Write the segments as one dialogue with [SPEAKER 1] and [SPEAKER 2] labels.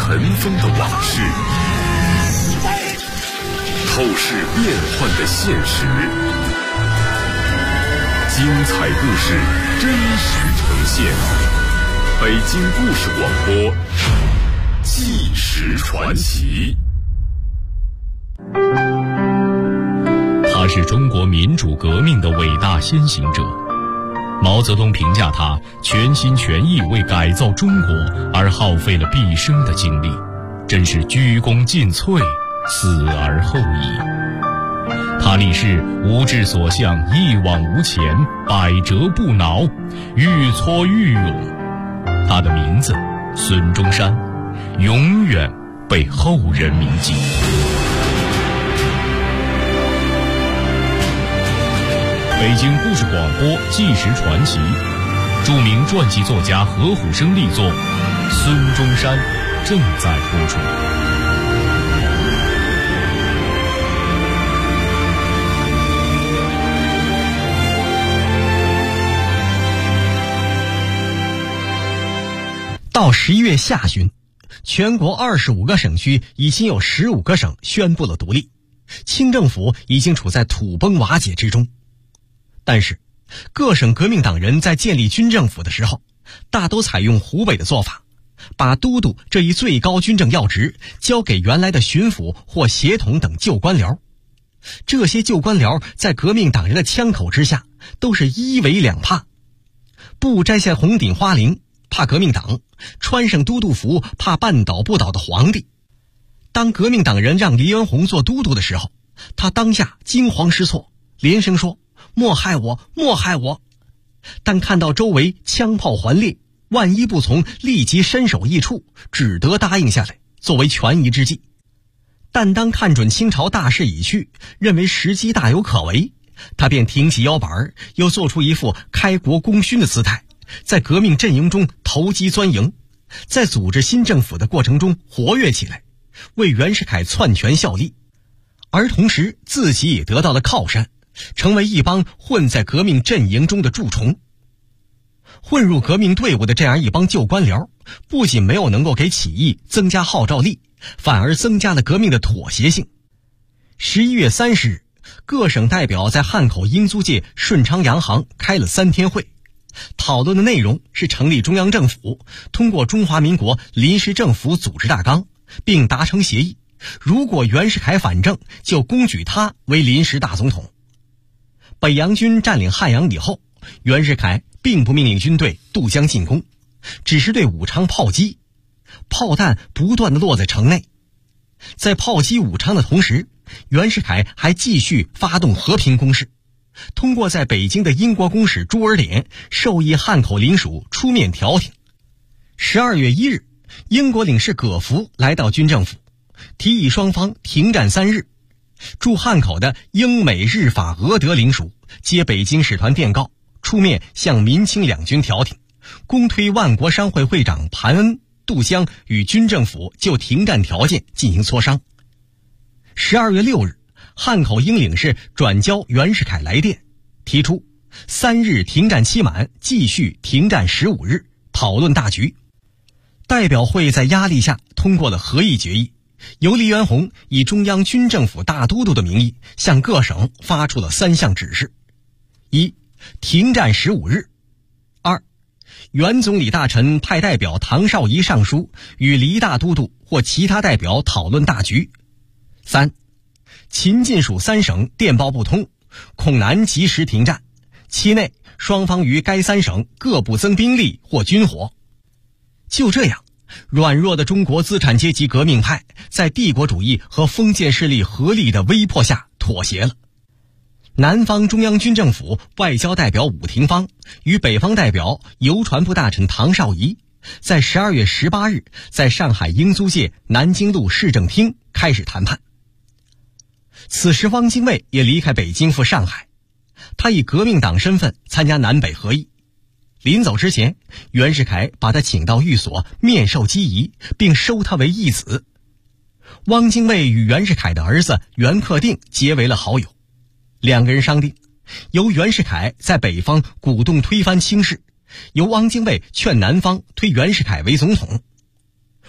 [SPEAKER 1] 尘封的往事，透视变幻的现实，精彩故事真实呈现。北京故事广播，纪实传奇。
[SPEAKER 2] 他是中国民主革命的伟大先行者。毛泽东评价他全心全意为改造中国而耗费了毕生的精力，真是鞠躬尽瘁，死而后已。他立誓无志所向，一往无前，百折不挠，愈挫愈勇。他的名字孙中山，永远被后人铭记。北京故事广播纪实传奇，著名传记作家何虎生力作《孙中山》正在播出。
[SPEAKER 3] 到11月下旬，全国25个省区已经有15个省宣布了独立，清政府已经处在土崩瓦解之中。但是各省革命党人在建立军政府的时候，大都采用湖北的做法，把都督这一最高军政要职交给原来的巡抚或协同等旧官僚。这些旧官僚在革命党人的枪口之下都是一为两怕，不摘下红顶花翎怕革命党，穿上都督服怕绊倒不倒的皇帝。当革命党人让黎元洪做都督的时候，他当下惊慌失措，连声说莫害我，莫害我。但看到周围枪炮环列，万一不从，立即身首异处，只得答应下来，作为权宜之计。但当看准清朝大势已去，认为时机大有可为，他便挺起腰板，又做出一副开国功勋的姿态，在革命阵营中投机钻营，在组织新政府的过程中活跃起来，为袁世凯篡权效力，而同时自己也得到了靠山，成为一帮混在革命阵营中的蛀虫。混入革命队伍的这样一帮旧官僚，不仅没有能够给起义增加号召力，反而增加了革命的妥协性。11月30日，各省代表在汉口英租界顺昌洋行开了3天会，讨论的内容是成立中央政府，通过中华民国临时政府组织大纲，并达成协议，如果袁世凯反正，就公举他为临时大总统。北洋军占领汉阳以后，袁世凯并不命令军队渡江进攻，只是对武昌炮击，炮弹不断地落在城内。在炮击武昌的同时，袁世凯还继续发动和平攻势，通过在北京的英国公使朱尔典授意汉口领属出面调停。12月1日，英国领事葛福来到军政府，提议双方停战3日。驻汉口的英美日法俄德领属接北京使团电告，出面向民清两军调停，公推万国商会会长盘恩渡江与军政府就停战条件进行磋商。12月6日，汉口英领事转交袁世凯来电，提出3日停战期满，继续停战15日，讨论大局。代表会在压力下通过了合议决议，由黎元洪以中央军政府大都督的名义向各省发出了3项指示： 1. 停战15日； 2. 原总理大臣派代表唐绍仪上书与黎大都督或其他代表讨论大局； 3. 秦晋蜀3省电报不通，恐难及时停战，期内双方于该3省各不增兵力或军火。就这样，软弱的中国资产阶级革命派在帝国主义和封建势力合力的威迫下妥协了。南方中央军政府外交代表伍廷芳与北方代表邮传部大臣唐绍仪在12月18日在上海英租界南京路市政厅开始谈判。此时汪精卫也离开北京赴上海，他以革命党身份参加南北合议。临走之前，袁世凯把他请到寓所面授机宜，并收他为义子。汪精卫与袁世凯的儿子袁克定结为了好友，两个人商定，由袁世凯在北方鼓动推翻清室，由汪精卫劝南方推袁世凯为总统。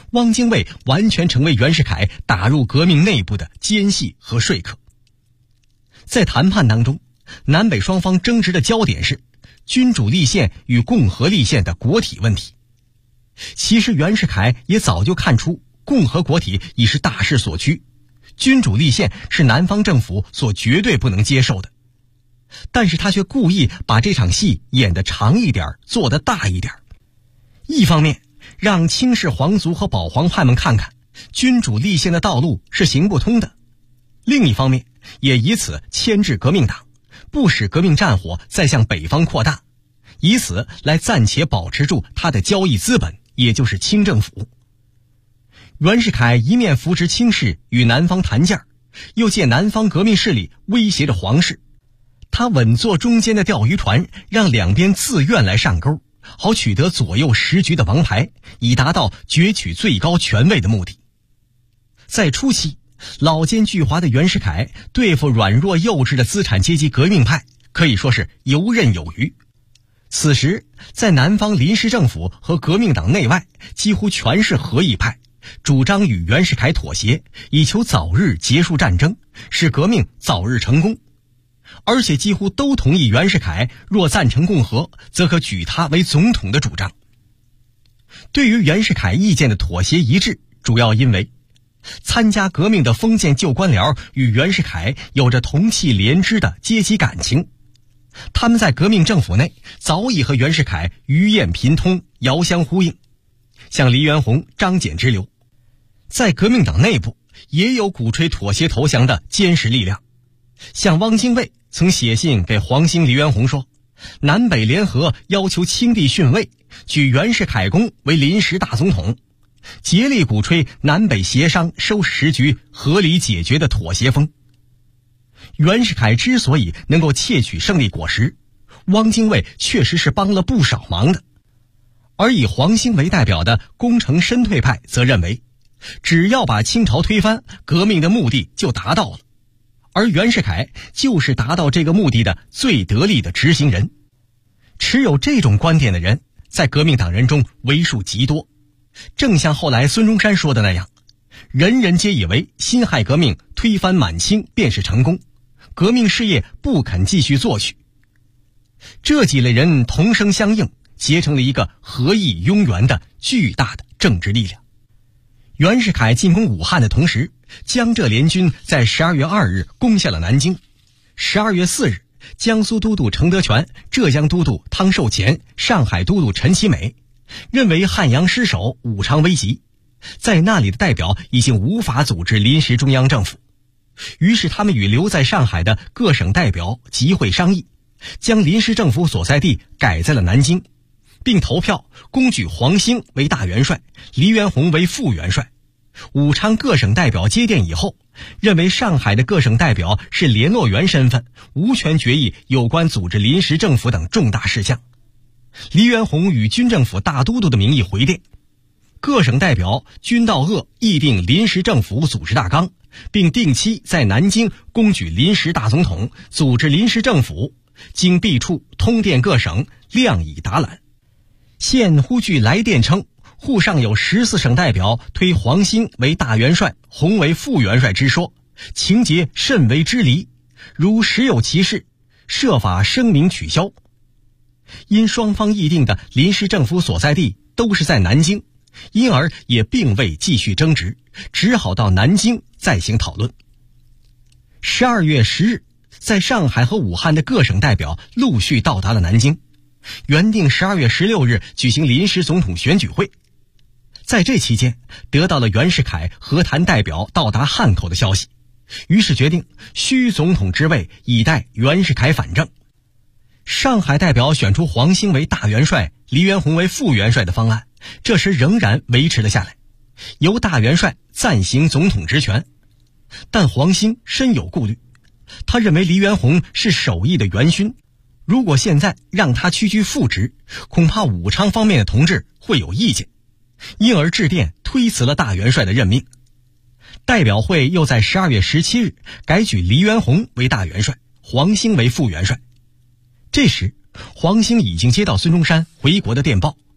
[SPEAKER 3] 汪精卫完全成为袁世凯打入革命内部的奸细和说客。在谈判当中，南北双方争执的焦点是君主立宪与共和立宪的国体问题。其实袁世凯也早就看出共和国体已是大势所趋，君主立宪是南方政府所绝对不能接受的，但是他却故意把这场戏演得长一点，做得大一点。一方面让清室皇族和保皇派们看看君主立宪的道路是行不通的，另一方面也以此牵制革命党，不使革命战火再向北方扩大，以此来暂且保持住他的交易资本，也就是清政府。袁世凯一面扶持清室与南方谈价，又借南方革命势力威胁着皇室，他稳坐中间的钓鱼船，让两边自愿来上钩，好取得左右时局的王牌，以达到攫取最高权位的目的。在初期，老奸巨猾的袁世凯对付软弱幼稚的资产阶级革命派可以说是游刃有余。此时在南方临时政府和革命党内外几乎全是合议派，主张与袁世凯妥协，以求早日结束战争，使革命早日成功，而且几乎都同意袁世凯若赞成共和，则可举他为总统的主张。对于袁世凯意见的妥协一致，主要因为参加革命的封建旧官僚与袁世凯有着同气连枝的阶级感情，他们在革命政府内早已和袁世凯鱼雁频通，遥相呼应，像黎元洪、张謇之流。在革命党内部也有鼓吹妥协投降的坚实力量，像汪精卫曾写信给黄兴、黎元洪说，南北联合要求清帝逊位，举袁世凯公为临时大总统，竭力鼓吹南北协商收拾时局、合理解决的妥协风。袁世凯之所以能够窃取胜利果实，汪精卫确实是帮了不少忙的。而以黄兴为代表的功成身退派则认为，只要把清朝推翻，革命的目的就达到了，而袁世凯就是达到这个目的的最得力的执行人。持有这种观点的人在革命党人中为数极多，正像后来孙中山说的那样，人人皆以为辛亥革命推翻满清便是成功，革命事业不肯继续做去。这几类人同声相应，结成了一个合议拥袁的巨大的政治力量。袁世凯进攻武汉的同时，江浙联军在12月2日攻下了南京。12月4日，江苏都督程德全、浙江都督汤寿乾、上海都督陈其美认为汉阳失守，武昌危急，在那里的代表已经无法组织临时中央政府，于是他们与留在上海的各省代表集会商议，将临时政府所在地改在了南京，并投票公举黄兴为大元帅，黎元洪为副元帅。武昌各省代表接电以后，认为上海的各省代表是联络员身份，无权决议有关组织临时政府等重大事项。黎元洪以军政府大都督的名义回电，各省代表均到鄂议定临时政府组织大纲，并定期在南京公举临时大总统，组织临时政府，经毕处通电各省，量以达览。现忽据来电称，沪上有14省代表推黄兴为大元帅，洪为副元帅之说，情节甚为之离，如实有其事，设法声明取消。因双方议定的临时政府所在地都是在南京，因而也并未继续争执，只好到南京再行讨论。12月10日，在上海和武汉的各省代表陆续到达了南京，原定12月16日举行临时总统选举会。在这期间，得到了袁世凯和谈代表到达汉口的消息，于是决定虚总统之位，以待袁世凯反正。上海代表选出黄兴为大元帅，黎元洪为副元帅的方案，这时仍然维持了下来，由大元帅暂行总统职权。但黄兴深有顾虑，他认为黎元洪是首义的元勋，如果现在让他屈居副职，恐怕武昌方面的同志会有意见，因而致电推辞了大元帅的任命。代表会又在12月17日改举黎元洪为大元帅，黄兴为副元帅。这时黄兴已经接到孙中山回国的电报，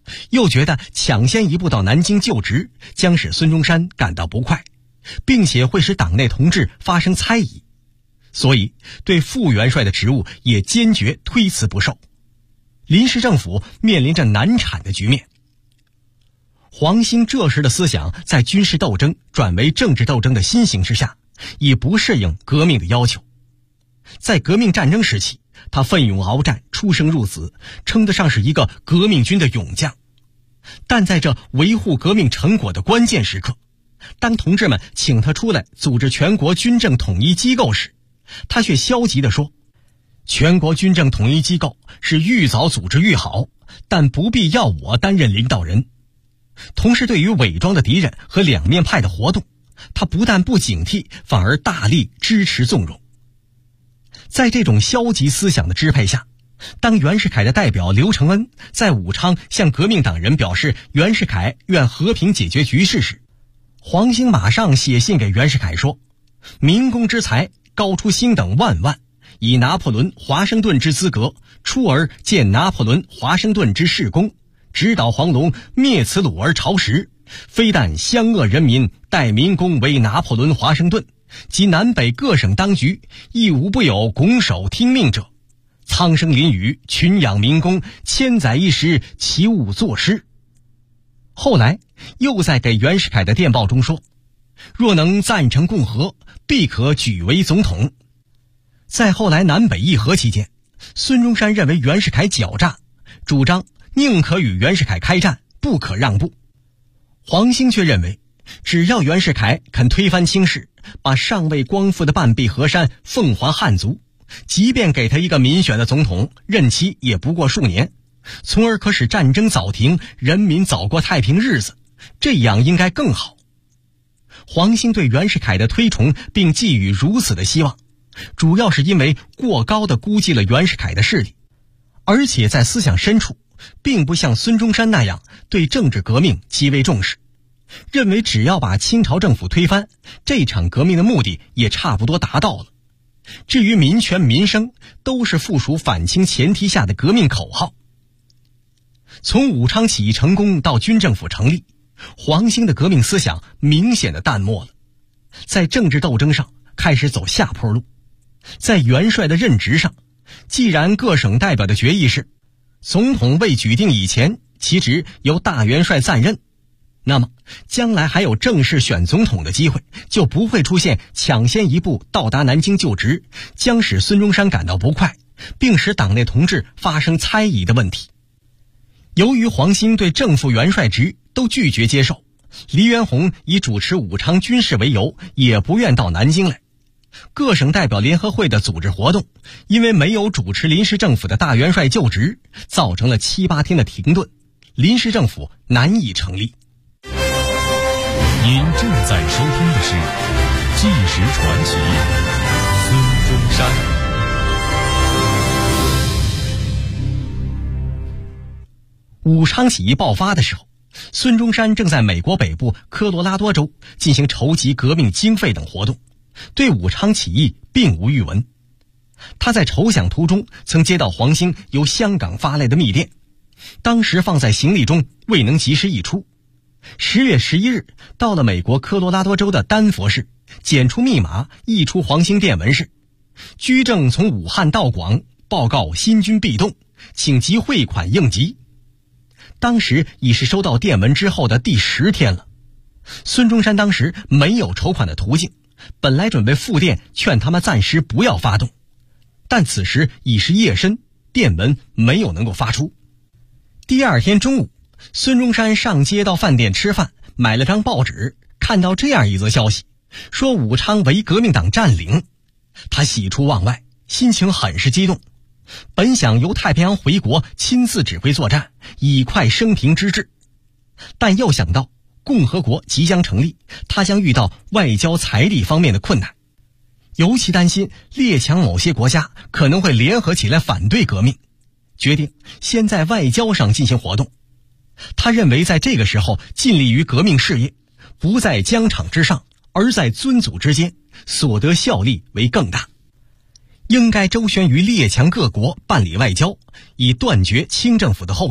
[SPEAKER 3] 又觉得抢先一步到南京就职将使孙中山感到不快，并且会使党内同志发生猜疑，所以对副元帅的职务也坚决推辞不受。临时政府面临着难产的局面。黄兴这时的思想在军事斗争转为政治斗争的新形势下，已不适应革命的要求。在革命战争时期，他奋勇鏖战，出生入死，称得上是一个革命军的勇将。但在这维护革命成果的关键时刻，当同志们请他出来组织全国军政统一机构时，他却消极地说，全国军政统一机构是愈早组织愈好，但不必要我担任领导人。同时对于伪装的敌人和两面派的活动，他不但不警惕，反而大力支持纵容。在这种消极思想的支配下，当袁世凯的代表刘承恩在武昌向革命党人表示袁世凯愿和平解决局势时，黄兴马上写信给袁世凯说，民工之才高出兴等万万，以拿破仑华盛顿之资格出而见拿破仑华盛顿之事功，指导黄龙灭此虏而朝时，非但湘鄂人民待民工为拿破仑华盛顿，及南北各省当局亦无不有拱手听命者。苍生淋雨，群养民工，千载一时，其物作诗。后来又在给袁世凯的电报中说，若能赞成共和，必可举为总统。在后来南北议和期间，孙中山认为袁世凯狡诈，主张宁可与袁世凯开战，不可让步。黄兴却认为，只要袁世凯肯推翻清室，把尚未光复的半壁河山奉还汉族，即便给他一个民选的总统，任期也不过数年，从而可使战争早停，人民早过太平日子，这样应该更好。黄兴对袁世凯的推崇并寄予如此的希望，主要是因为过高地估计了袁世凯的势力，而且在思想深处并不像孙中山那样对政治革命极为重视，认为只要把清朝政府推翻，这场革命的目的也差不多达到了。至于民权民生，都是附属反清前提下的革命口号。从武昌起义成功到军政府成立，黄兴的革命思想明显的淡漠了，在政治斗争上开始走下坡路。在元帅的任职上，既然各省代表的决议是总统未举定以前，其职由大元帅暂任，那么将来还有正式选总统的机会，就不会出现抢先一步到达南京就职，将使孙中山感到不快，并使党内同志发生猜疑的问题。由于黄兴对正副元帅职都拒绝接受，黎元洪以主持武昌军事为由，也不愿到南京来。各省代表联合会的组织活动，因为没有主持临时政府的大元帅就职，造成了7、8天的停顿，临时政府难以成立。
[SPEAKER 2] 您正在收听的是《纪实传奇》，孙中山。
[SPEAKER 3] 武昌起义爆发的时候，孙中山正在美国北部科罗拉多州进行筹集革命经费等活动，对武昌起义并无预闻。他在筹饷途中曾接到黄兴由香港发来的密电，当时放在行李中未能及时译出。10月11日到了美国科罗拉多州的丹佛市，检出密码，译出黄兴电文是：居正从武汉到广，报告新军必动，请集汇款应急。当时已是收到电文之后的第10天了。孙中山当时没有筹款的途径，本来准备复电劝他们暂时不要发动，但此时已是夜深，电文没有能够发出。第2天中午，孙中山上街到饭店吃饭，买了张报纸，看到这样一则消息，说武昌为革命党占领。他喜出望外，心情很是激动，本想由太平洋回国亲自指挥作战，以快升平之志，但又想到共和国即将成立，他将遇到外交财力方面的困难，尤其担心列强某些国家可能会联合起来反对革命，决定先在外交上进行活动。他认为在这个时候尽力于革命事业，不在疆场之上，而在尊祖之间，所得效力为更大，应该周旋于列强各国办理外交，以断绝清政府的后援，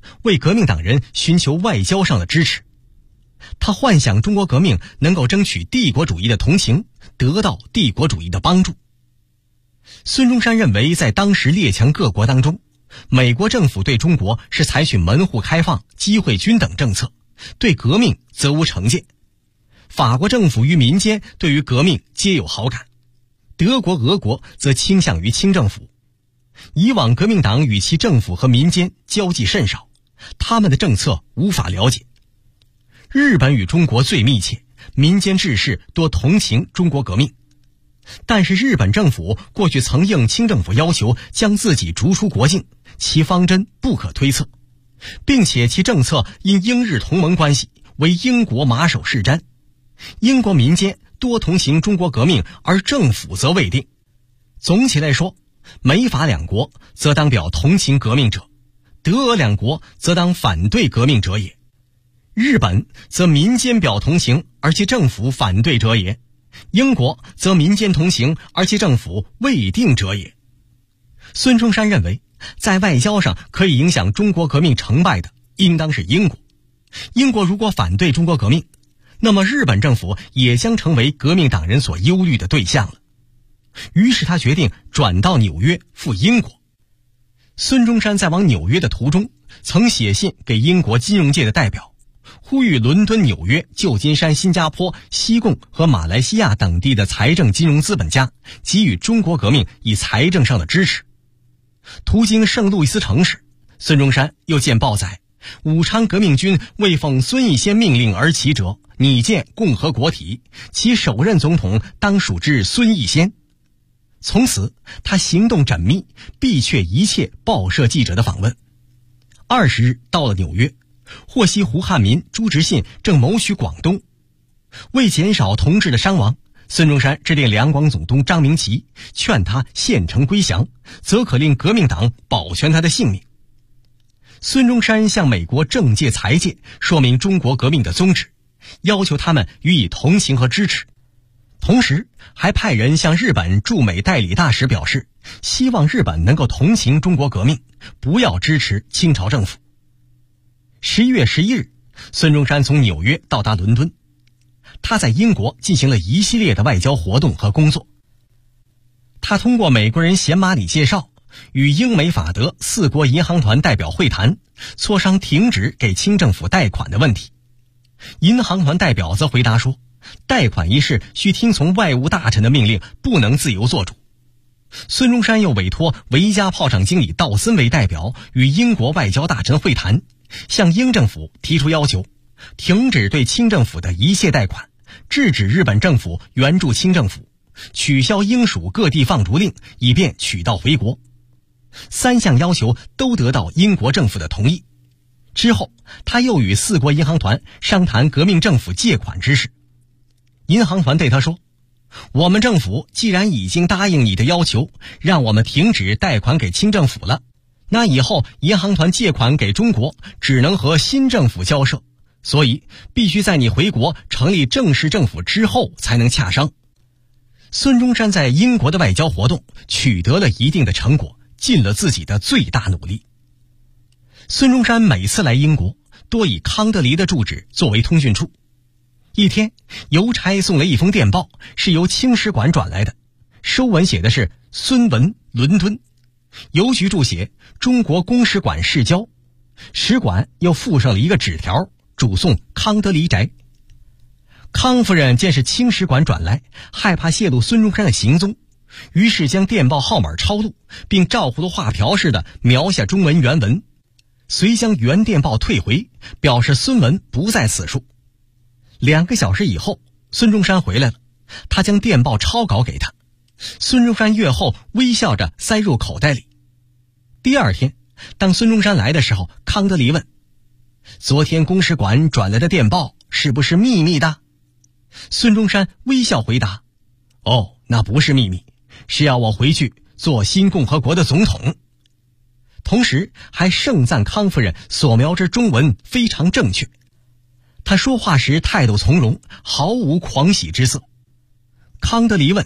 [SPEAKER 3] 为革命党人寻求外交上的支持。他幻想中国革命能够争取帝国主义的同情，得到帝国主义的帮助。孙中山认为，在当时列强各国当中，美国政府对中国是采取门户开放、机会均等政策，对革命则无成见。法国政府与民间对于革命皆有好感，德国、俄国则倾向于清政府。以往革命党与其政府和民间交际甚少，他们的政策无法了解。日本与中国最密切，民间志士多同情中国革命。但是日本政府过去曾应清政府要求将自己逐出国境，其方针不可推测，并且其政策因英日同盟关系为英国马首是瞻。英国民间多同情中国革命，而政府则未定。总体来说，美法两国则当表同情革命者，德俄两国则当反对革命者也。日本则民间表同情，而其政府反对者也；英国则民间同情，而其政府未定者也。孙中山认为，在外交上可以影响中国革命成败的，应当是英国。英国如果反对中国革命，那么日本政府也将成为革命党人所忧虑的对象了。于是他决定转到纽约赴英国。孙中山在往纽约的途中，曾写信给英国金融界的代表，呼吁伦敦、纽约、旧金山、新加坡、西贡和马来西亚等地的财政金融资本家给予中国革命以财政上的支持。途经圣路易斯城时，孙中山又见报载，武昌革命军为奉孙逸仙命令而起者，拟建共和国体，其首任总统当属之孙逸仙。从此他行动缜密，避却一切报社记者的访问。20日到了纽约，获悉胡汉民、朱执信正谋取广东。为减少同志的伤亡，孙中山致电两广总督张明奇，劝他献城归降，则可令革命党保全他的性命。孙中山向美国政界财界说明中国革命的宗旨，要求他们予以同情和支持，同时还派人向日本驻美代理大使表示，希望日本能够同情中国革命，不要支持清朝政府。11月11日，孙中山从纽约到达伦敦，他在英国进行了一系列的外交活动和工作。他通过美国人贤马里介绍，与英美法德4国银行团代表会谈，磋商停止给清政府贷款的问题。银行团代表则回答说，贷款一事需听从外务大臣的命令，不能自由做主。孙中山又委托维加炮厂经理道森为代表，与英国外交大臣会谈，向英政府提出要求，停止对清政府的一切贷款，制止日本政府援助清政府，取消英属各地放逐令，以便取道回国。3项要求都得到英国政府的同意。之后他又与4国银行团商谈革命政府借款之事。银行团对他说，我们政府既然已经答应你的要求，让我们停止贷款给清政府了，那以后银行团借款给中国只能和新政府交涉，所以必须在你回国成立正式政府之后才能洽商。孙中山在英国的外交活动取得了一定的成果，尽了自己的最大努力。孙中山每次来英国，多以康德黎的住址作为通讯处。一天，邮差送了一封电报，是由清使馆转来的，收文写的是孙文，伦敦。邮局注写中国公使馆市郊，使馆又附上了一个纸条，嘱送康德黎宅。康夫人见是清使馆转来，害怕泄露孙中山的行踪，于是将电报号码抄录，并照葫芦画瓢似的描下中文原文，遂将原电报退回，表示孙文不在此处。2个小时以后，孙中山回来了，他将电报抄稿给他。孙中山阅后微笑着塞入口袋里。第二天，当孙中山来的时候，康德黎问，昨天公使馆转来的电报是不是秘密的？孙中山微笑回答，哦，那不是秘密，是要我回去做新共和国的总统。同时还盛赞康夫人所描之中文非常正确。他说话时态度从容，毫无狂喜之色。康德黎问，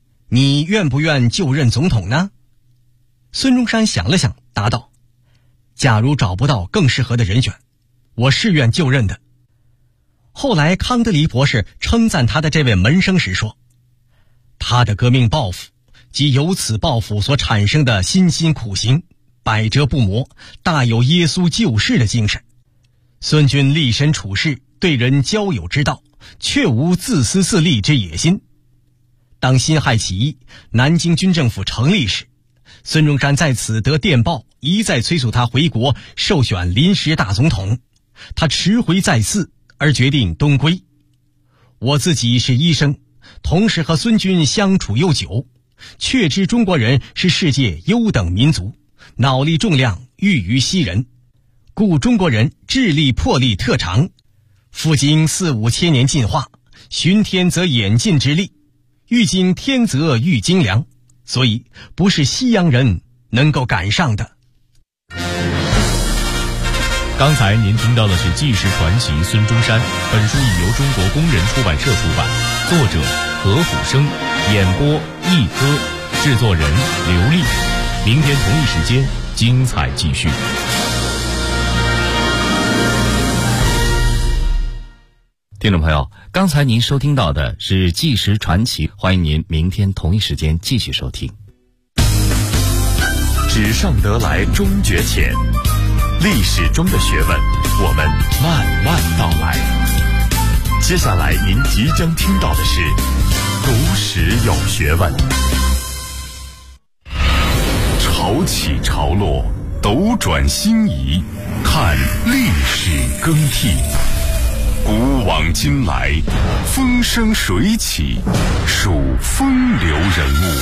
[SPEAKER 3] 你愿不愿就任总统呢？孙中山想了想，答道， 假如找不到更适合的人选，我是愿就任的。后来康德黎博士称赞他的这位门生时说，他的革命抱负及由此抱负所产生的辛辛苦行，百折不磨，大有耶稣救世的精神。孙军立身处世，对人交友之道，确无自私自利之野心。当辛亥起义，南京军政府成立时，孙中山在此得电报，一再催促他回国受选临时大总统，他迟回再四，而决定东归。我自己是医生，同时和孙军相处悠久，确知中国人是世界优等民族，脑力重量愈于西人，故中国人智力魄力特长，复经4、5千年进化，循天则演进之力，欲经天则欲精良，所以不是西洋人能够赶上的。
[SPEAKER 2] 刚才您听到的是纪实传奇孙中山，本书已由中国工人出版社出版，作者何虎生，演播一歌，制作人刘丽。明天同一时间精彩继续。
[SPEAKER 4] 听众朋友，刚才您收听到的是纪实传奇，欢迎您明天同一时间继续收听。
[SPEAKER 1] 纸上得来终觉浅，历史中的学问，我们慢慢道来。接下来您即将听到的是读史有学问。潮起潮落，斗转星移，看历史更替。古往今来，风生水起，数风流人物。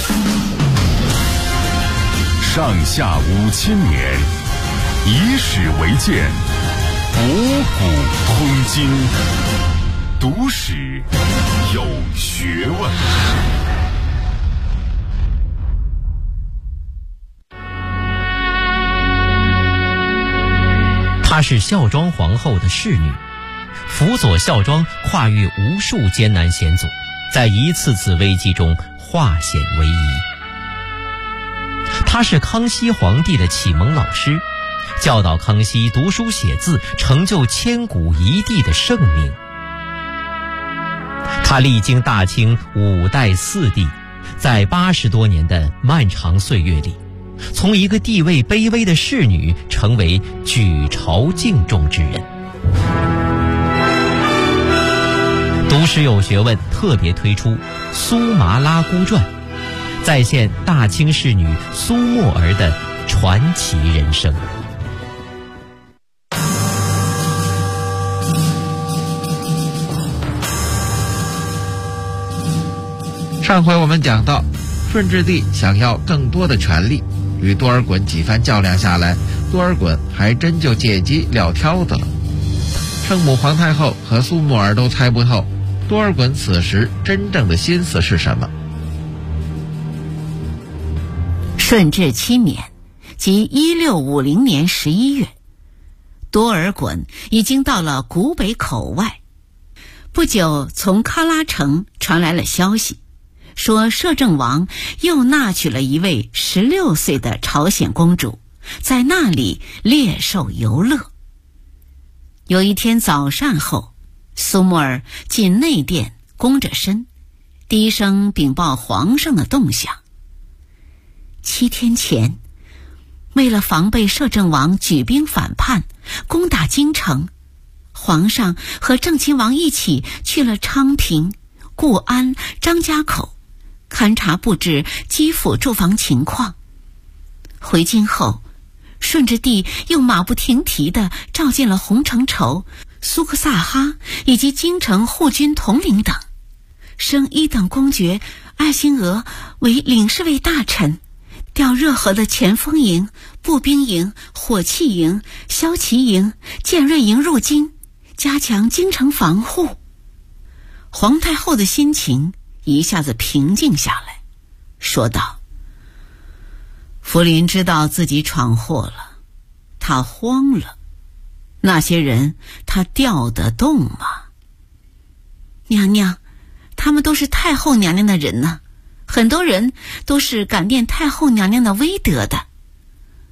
[SPEAKER 1] 上下5000年，以史为鉴，博古通今。读史有学问。
[SPEAKER 5] 她是孝庄皇后的侍女，辅佐孝庄跨越无数艰难险阻，在一次次危机中化险为夷。她是康熙皇帝的启蒙老师，教导康熙读书写字，成就千古一帝的盛名。她历经大清5代4帝，在80多年的漫长岁月里，从一个地位卑微的侍女成为举朝敬重之人。读史有学问特别推出《苏麻拉姑传》，再现大清侍女苏沫儿的传奇人生。
[SPEAKER 6] 上回我们讲到，顺治帝想要更多的权力，与多尔衮几番较量下来，多尔衮还真就借机撂挑子了。圣母皇太后和苏沫儿都猜不透多尔衮此时真正的心思是什么。
[SPEAKER 7] 顺治7年，即1650年11月，多尔衮已经到了古北口外。不久，从喀拉城传来了消息，说摄政王又纳娶了一位16岁的朝鲜公主，在那里猎兽游乐。有一天早膳后，苏沫儿进内殿，弓着身，低声禀报皇上的动向。7天前，为了防备摄政王举兵反叛，攻打京城，皇上和正亲王一起去了昌平、固安、张家口，勘察布置基辅住房情况。回京后，顺治帝又马不停蹄地召见了洪承畴、苏克萨哈以及京城护军统领等，升1等公爵艾辛俄为领侍卫大臣，调热河的前锋营、步兵营、火器营、骁骑营、建锐营入京，加强京城防护。皇太后的心情一下子平静下来，说道：福临知道自己闯祸了，他慌了。那些人他调得动吗？娘娘，他们都是太后娘娘的人呢，很多人都是感念太后娘娘的威德的。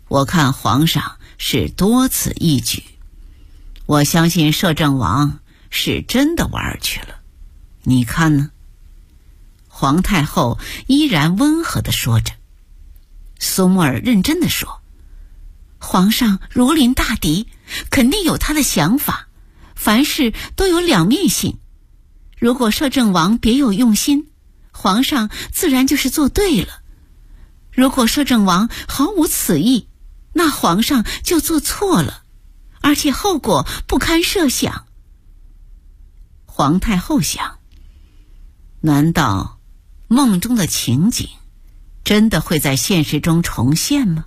[SPEAKER 7] 我看皇上是多此一举，我相信摄政王是真的玩去了，你看呢？皇太后依然温和地说着。苏木尔认真地说，皇上如临大敌，肯定有他的想法，凡事都有两面性。如果摄政王别有用心，皇上自然就是做对了；如果摄政王毫无此意，那皇上就做错了，而且后果不堪设想。皇太后想，难道梦中的情景真的会在现实中重现吗？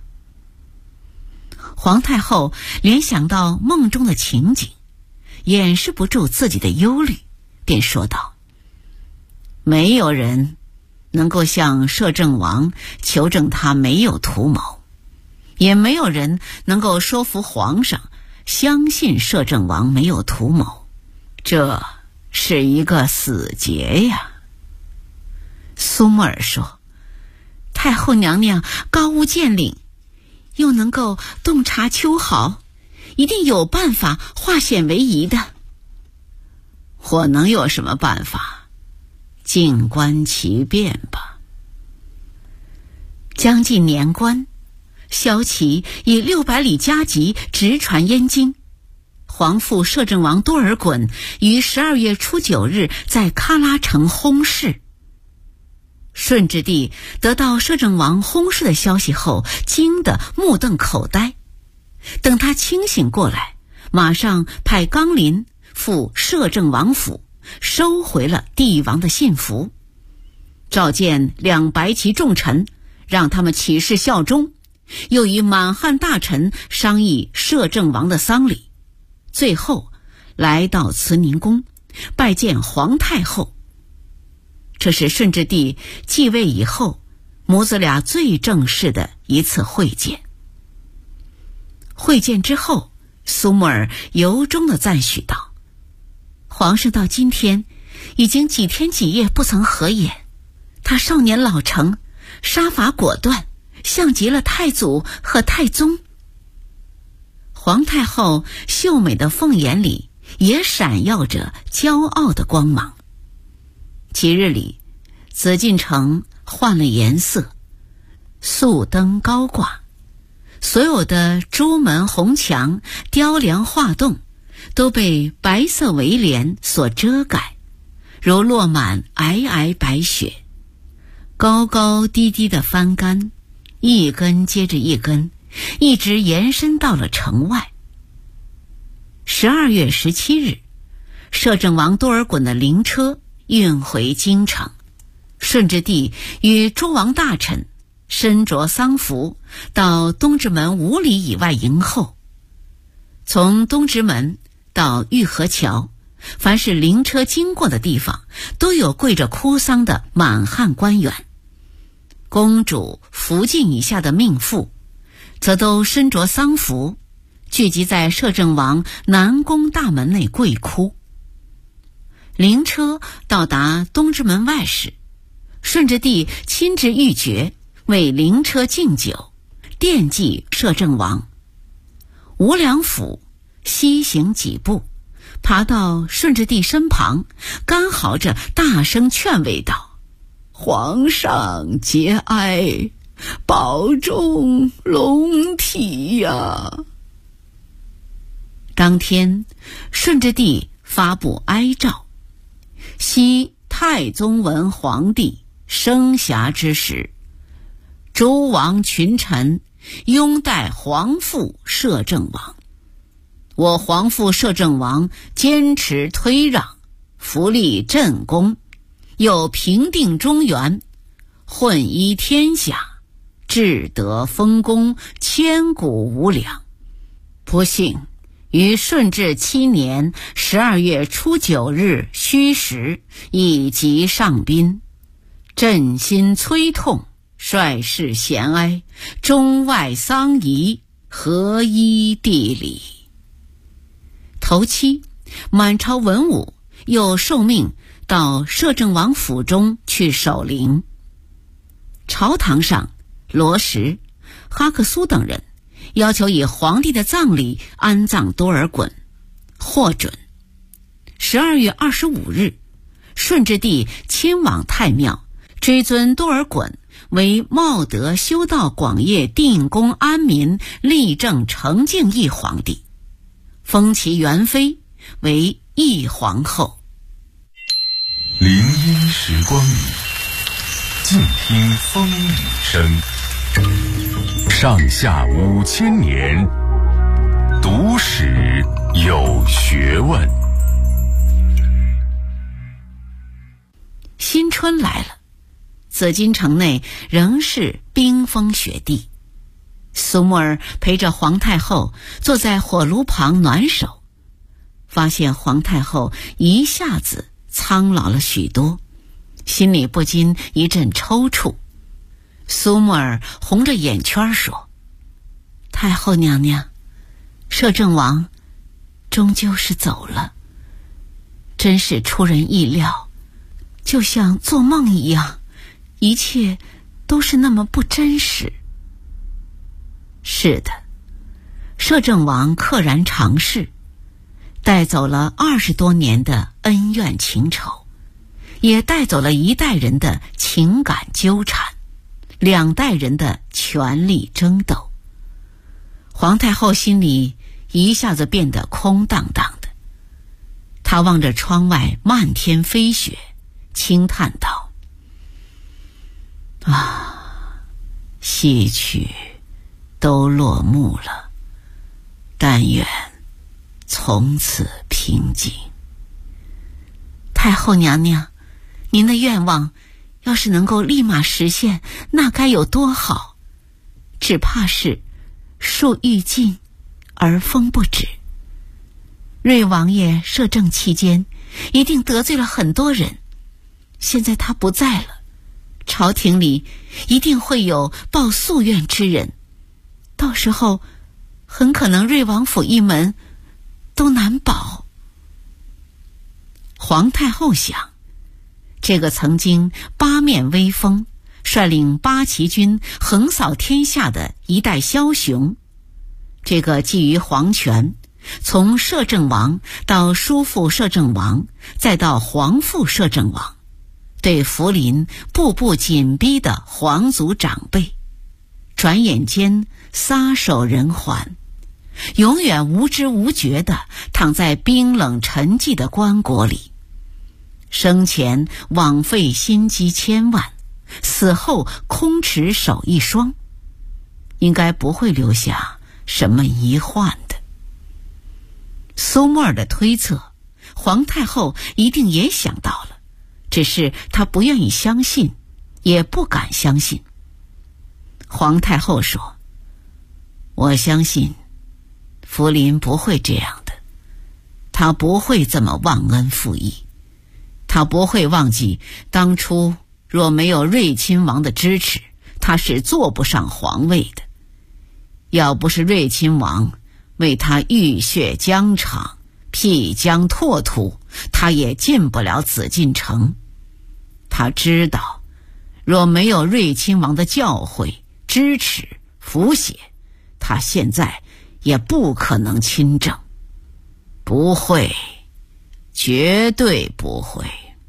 [SPEAKER 7] 皇太后联想到梦中的情景，掩饰不住自己的忧虑，便说道：没有人能够向摄政王求证他没有图谋，也没有人能够说服皇上相信摄政王没有图谋，这是一个死结呀。苏木尔说，太后娘娘高屋建瓴，又能够洞察秋毫，一定有办法化险为夷的。我能有什么办法？静观其变吧。将近年关，骁骑以600里加急直传燕京。皇父摄政王多尔衮于12月初9日在喀拉城薨逝。顺治帝得到摄政王薨逝的消息后，惊得目瞪口呆。等他清醒过来，马上派纲林赴摄政王府，收回了帝王的信符，召见2白旗重臣，让他们起誓效忠，又与满汉大臣商议摄政王的丧礼，最后来到慈宁宫拜见皇太后。这是顺治帝继位以后母子俩最正式的一次会见。会见之后，苏木尔由衷地赞许道：皇上到今天已经几天几夜不曾合眼，他少年老成，杀伐果断，像极了太祖和太宗。皇太后秀美的凤眼里也闪耀着骄傲的光芒。即日里，紫禁城换了颜色，素灯高挂，所有的朱门红墙、雕梁画栋都被白色围帘所遮盖，如落满皑皑白雪。高高低低的幡杆，一根接着一根，一直延伸到了城外。12月17日，摄政王多尔衮的灵车运回京城，顺治帝与诸王大臣身着丧服到东直门5里以外迎候。从东直门到御河桥，凡是灵车经过的地方，都有跪着哭丧的满汉官员。公主、福晋以下的命妇则都身着丧服，聚集在摄政王南宫大门内跪哭。灵车到达东直门外时，顺治帝亲至御爵，为灵车敬酒，惦记摄政王。吴良辅西行几步，爬到顺治帝身旁，干嚎着大声劝慰道：皇上节哀，保重龙体呀。当天，顺治帝发布哀诏：昔太宗文皇帝生暇之时，诸王群臣拥戴皇父摄政王。我皇父摄政王坚持推让，扶立朕功，又平定中原，混一天下，至德丰功，千古无两。不幸于顺治7年12月初9日戌时，以疾上宾，朕心催痛，率士咸哀，中外丧仪，合一地理。头七，满朝文武又受命到摄政王府中去守灵。朝堂上，罗什、哈克苏等人要求以皇帝的葬礼安葬多尔衮，获准。12月25日，顺治帝亲往太庙，追尊多尔衮为茂德修道广业定公安民立正成敬义皇帝，封其元妃为义皇后。
[SPEAKER 1] 林荫时光里，静听风雨声。上下5000年，读史有学问。
[SPEAKER 7] 新春来了，紫禁城内仍是冰封雪地。苏沫儿陪着皇太后坐在火炉旁暖手，发现皇太后一下子苍老了许多，心里不禁一阵抽搐。苏沫儿红着眼圈说：“太后娘娘，摄政王终究是走了，真是出人意料，就像做梦一样，一切都是那么不真实。”是的，摄政王溘然长逝，带走了20多年的恩怨情仇，也带走了一代人的情感纠缠，2代人的权力争斗。皇太后心里一下子变得空荡荡的，她望着窗外漫天飞雪，轻叹道：“啊，戏曲都落幕了，但愿从此平静。”太后娘娘，您的愿望要是能够立马实现，那该有多好！只怕是树欲静而风不止。瑞王爷摄政期间一定得罪了很多人，现在他不在了，朝廷里一定会有报夙愿之人，到时候很可能瑞王府一门都难保。皇太后想，这个曾经八面威风，率领8旗军横扫天下的一代枭雄，这个觊觎皇权，从摄政王到叔父摄政王，再到皇父摄政王，对福临步步紧逼的皇族长辈，转眼间撒手人寰，永远无知无觉地躺在冰冷沉寂的棺椁里，生前枉费心机千万，死后空持手一双，应该不会留下什么遗患的。苏沫儿的推测，皇太后一定也想到了，只是她不愿意相信，也不敢相信。皇太后说：“我相信福临不会这样的，他不会这么忘恩负义，他不会忘记当初若没有睿亲王的支持，他是坐不上皇位的。要不是睿亲王为他浴血疆场，辟疆拓土，他也进不了紫禁城。他知道，若没有睿亲王的教诲、支持、辅写，他现在也不可能亲政。不会，绝对不会。”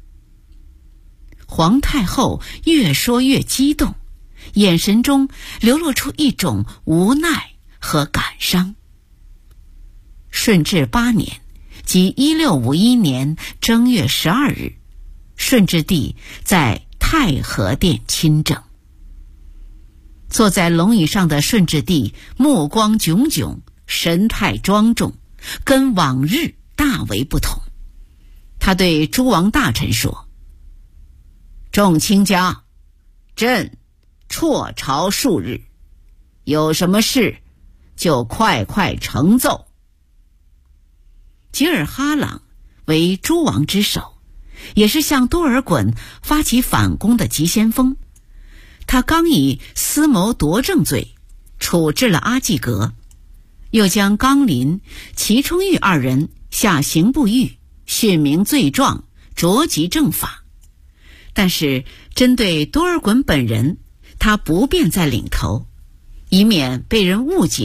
[SPEAKER 7] 皇太后越说越激动，眼神中流露出一种无奈和感伤。顺治8年，即1651年正月12日，顺治帝在太和殿亲政。坐在龙椅上的顺治帝目光炯炯，神态庄重，跟往日大为不同。他对诸王大臣说：“众卿家，朕辍朝数日，有什么事就快快呈奏。”吉尔哈朗为诸王之首，也是向多尔衮发起反攻的急先锋。他刚以私谋夺政罪处置了阿济格，又将纲林、齐冲玉2人下刑部狱，训明罪状，着即正法。但是针对多尔衮本人，他不便在领头，以免被人误解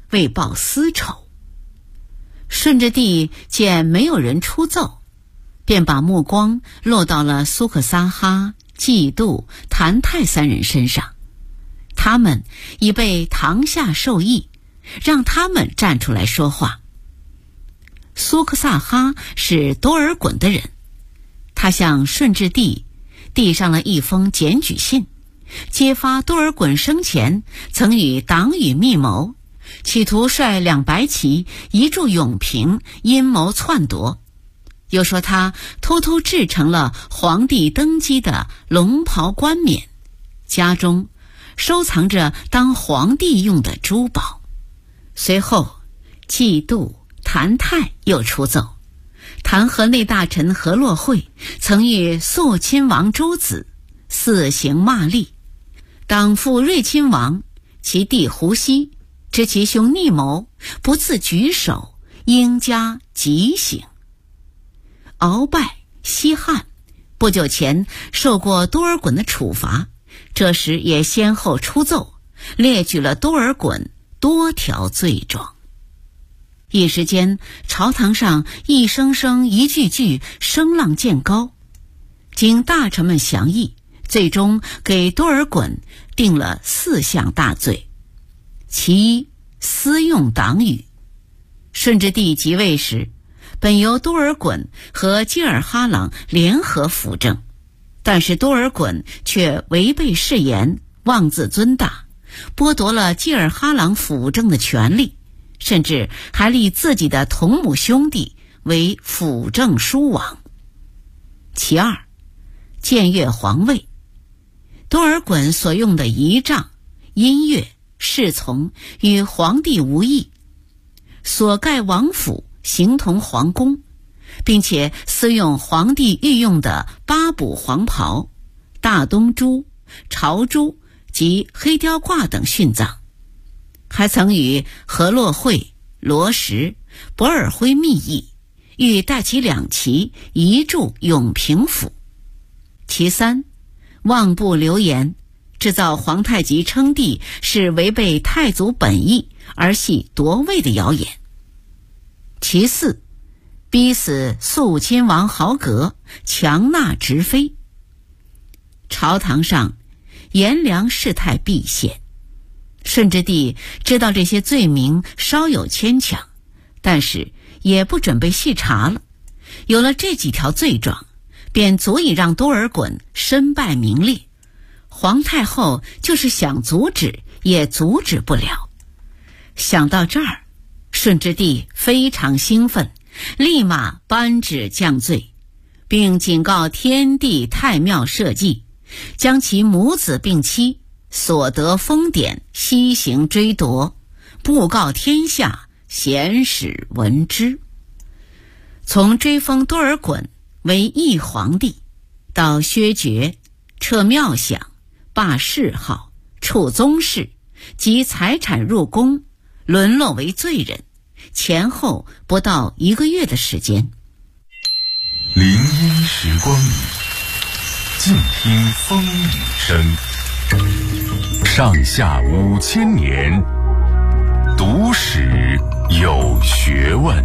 [SPEAKER 7] 为报私仇。顺治帝见没有人出奏，便把目光落到了苏克萨哈、季度、谭泰三人身上。他们已被堂下授意，让他们站出来说话。苏克萨哈是多尔衮的人，他向顺治帝递上了一封检举信，揭发多尔衮生前曾与党羽密谋，企图率两白旗移驻永平，阴谋篡夺。又说他偷偷制成了皇帝登基的龙袍冠冕，家中收藏着当皇帝用的珠宝。随后季度、谭泰又出奏，弹劾内大臣何洛会曾与肃亲王诸子肆行骂詈，党父睿亲王其弟胡锡知其兄逆谋，不自举手，应加极刑。鳌拜、西汉不久前受过多尔衮的处罚，这时也先后出奏，列举了多尔衮多条罪状。一时间，朝堂上一声声一句句声浪渐高。经大臣们详议，最终给多尔衮定了4项大罪。其一，私用党羽。顺治帝即位时，本由多尔衮和济尔哈朗联合辅政，但是多尔衮却违背誓言，妄自尊大，剥夺了济尔哈朗辅政的权利，甚至还立自己的同母兄弟为辅政书王。其二，僭越皇位。多尔衮所用的仪仗、音乐、侍从与皇帝无异，所盖王府形同皇宫，并且私用皇帝御用的8补黄袍、大东珠、朝珠及黑貂褂等殉葬，还曾与何洛会、罗什、博尔辉密议，欲带其2旗移驻永平府。其三，妄布流言，制造皇太极称帝是违背太祖本意而系夺位的谣言。其四，逼死肃亲王豪格，强纳直妃。朝堂上颜良事态毕现，顺治帝知道这些罪名稍有牵强，但是也不准备细查了。有了这几条罪状，便足以让多尔衮身败名裂。皇太后就是想阻止也阻止不了。想到这儿，顺治帝非常兴奋，立马颁旨降罪，并警告天地太庙社稷，将其母子并妻所得封典悉行追夺，布告天下，显使闻之。从追封多尔衮为义皇帝，到削爵、撤庙饷、罢谥号、处宗室及财产入宫，沦落为罪人，前后不到1个月的时间。
[SPEAKER 1] 林荫时光里，静听风雨声。上下5000年，读史有学问。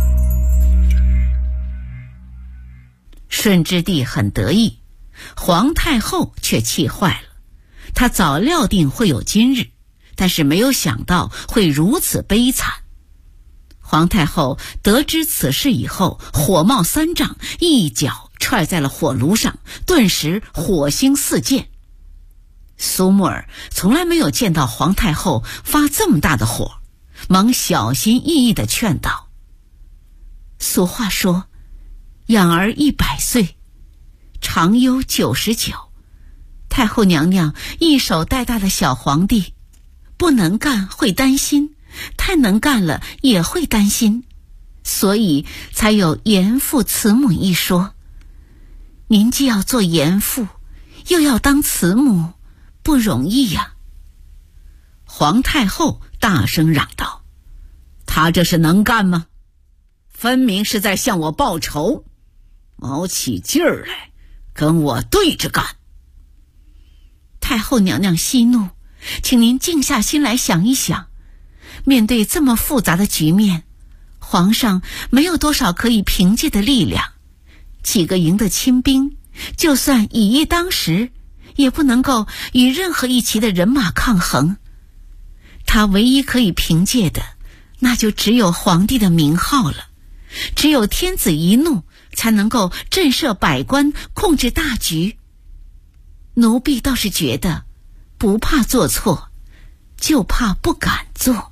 [SPEAKER 7] 顺治帝很得意，皇太后却气坏了。她早料定会有今日，但是没有想到会如此悲惨。皇太后得知此事以后，火冒3丈，一脚踹在了火炉上，顿时火星四溅。苏木尔从来没有见到皇太后发这么大的火，忙小心翼翼地劝道：俗话说，养儿100岁，长忧99。太后娘娘一手带大的小皇帝，不能干会担心，太能干了也会担心，所以才有严父慈母一说。您既要做严父，又要当慈母，不容易呀。皇太后大声嚷道：他这是能干吗？分明是在向我报仇，卯起劲儿来跟我对着干。太后娘娘息怒，请您静下心来想一想， 面对这么复杂的局面，皇上没有多少可以凭借的力量。几个营的亲兵，就算以一当十，也不能够与任何一旗的人马抗衡。他唯一可以凭借的，那就只有皇帝的名号了。只有天子一怒，才能够震慑百官，控制大局。奴婢倒是觉得，不怕做错，就怕不敢做。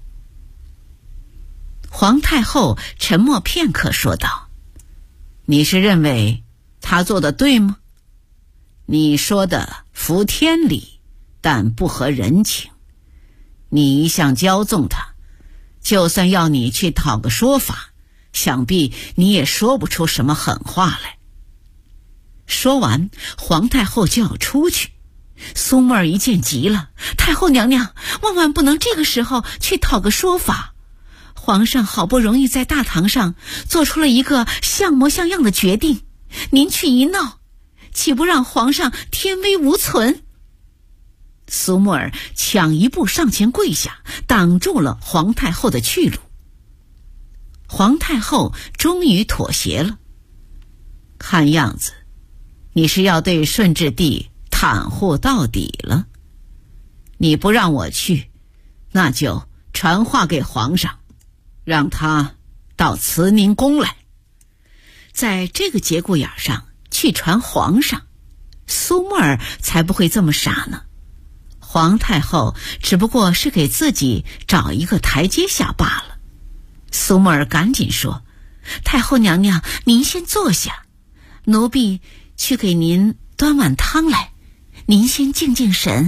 [SPEAKER 7] 皇太后沉默片刻说道：你是认为他做得对吗？你说的服天理，但不合人情。你一向骄纵他，就算要你去讨个说法，想必你也说不出什么狠话来。说完，皇太后就要出去。苏沫儿一见急了：太后娘娘，万万不能这个时候去讨个说法。皇上好不容易在大堂上做出了一个像模像样的决定，您去一闹，岂不让皇上天威无存？苏沫儿抢一步上前跪下，挡住了皇太后的去路。皇太后终于妥协了。看样子你是要对顺治帝袒护到底了。你不让我去，那就传话给皇上，让他到慈宁宫来。在这个节骨眼上去传皇上，苏沫儿才不会这么傻呢。皇太后只不过是给自己找一个台阶下罢了。苏沫儿赶紧说：太后娘娘，您先坐下，奴婢去给您端碗汤来，您先静静神。